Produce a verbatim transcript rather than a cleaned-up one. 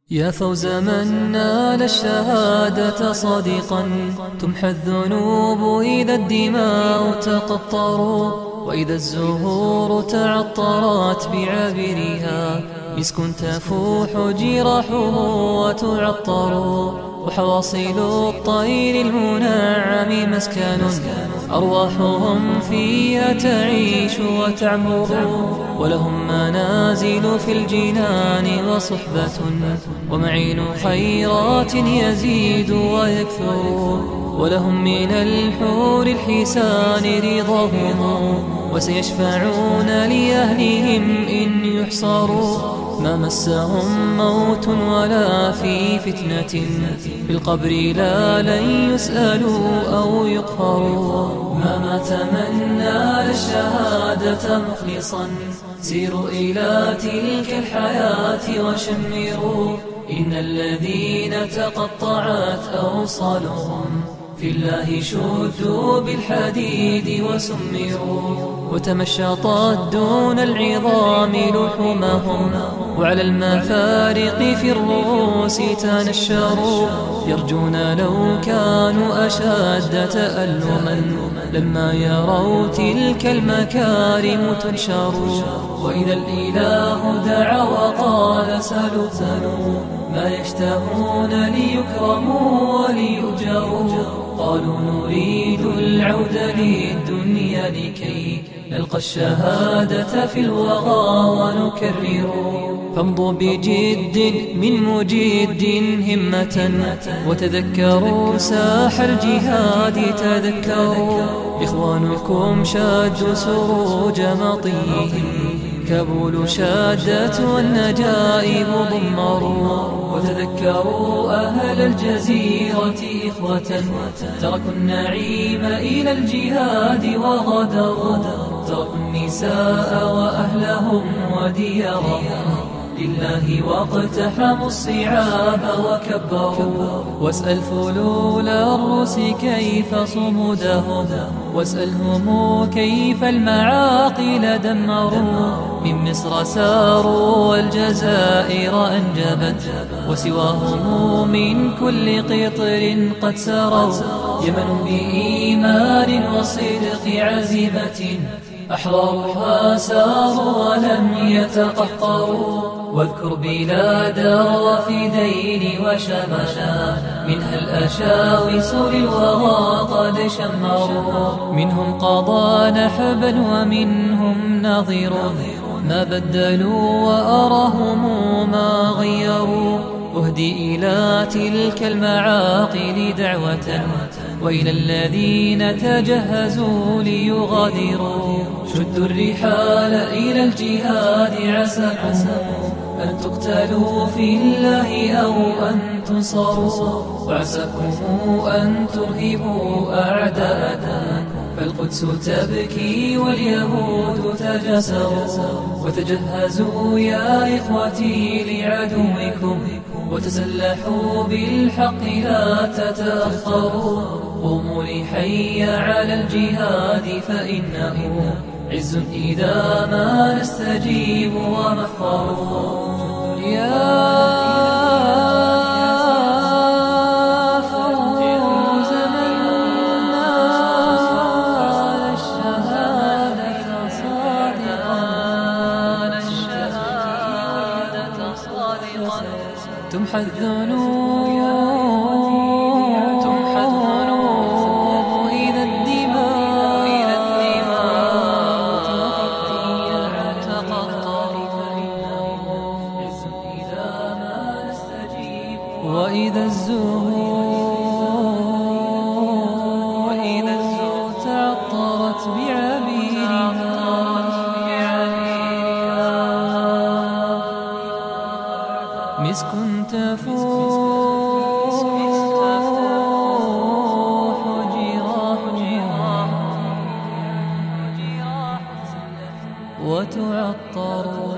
يا فوز من نال الشهادة صادقا، تمحى الذنوب إذا الدماء تقطروا، وإذا الزهور تعطرت بعابرها، مسك تفوح جراحه وتعطر، وحواصل الطير المنعم مسكن، أرواحهم فيها تعيش وتعمر، ولهم منازل في الجنان وصحبة، ومعين خيرات يزيد ويكثر، ولهم من الحور الحسان رضاهم، وسيشفعون لأهلهم إن يحصروا، ما مسهم موت ولا في فتنة في القبر لا لن يسألوا أو يقهروا، ما مات من نال الشهادة مخلصا، سيروا إلى تلك الحياة وشمروا، إن الذين تقطعت أوصالهم في الله شدوا بالحديد وسمروا، وتمشطت دون العظام لحومهم، وعلى المفارق في الرؤوس تنشروا، يرجون لو كانوا أشد تألما لما يروا تلك المكارم تنشر، وإذا الإله دعا وقال سلوا سلوا ما يشتهون ليكرموا وليؤجروا، قالوا نريد العود للدنيا لكي نلقى الشهادة في الوغى ونكرر، فامضوا بجد من مجد همة، وتذكروا ساح الجهاد تذكروا، إخوانكم شادوا سروج مطيهم، كابول شادت والنجائب ضمروا، وتذكروا أهل الجزيرة إخوة، تركوا النعيم إلى الجهاد وغدروا، تركوا النساء وأهلهم وديارهم لله، واقتحموا الصعاب وكبروا، واسأل فلول الروس كيف صمودهم، واسألهم كيف المعاقل دمروا، من مصر ساروا والجزائر أنجبت، وسواهم من كل قطر قد سروا، يمن بإيمان وصدق عزيمة، أحرارها ساروا ولم يتقهقروا، واذكر بلاد الرافدين وشملا، منها الأشاوس للوغى قد شمروا، منهم قضى نحبا ومنهم نظير، ما بدلوا وأراهم ما غيروا، أهدي إلى تلك المعاقل دعوة، وإلى الذين تجهزوا ليغادروا، شدوا الرحال إلى الجهاد عساكم أن تقتلوا في الله أو أن تنصروا، وعساكم أن ترهبوا أعداءكم، فالقدس تبكي واليهود تجسروا، وتجهزوا يا إخوتي لعدوكم، وتسلحوا بالحق لا تتأخروا، قوموا لحي على الجهاد فإنه عز إذا ما نستجيب ومفخر، يا فوز من نال الشهادة صادقا، تمحى الذنوب إذا الدماء وإذا الزهور تعطرت بعبيرها، مسك تفوح جراحها وتعطر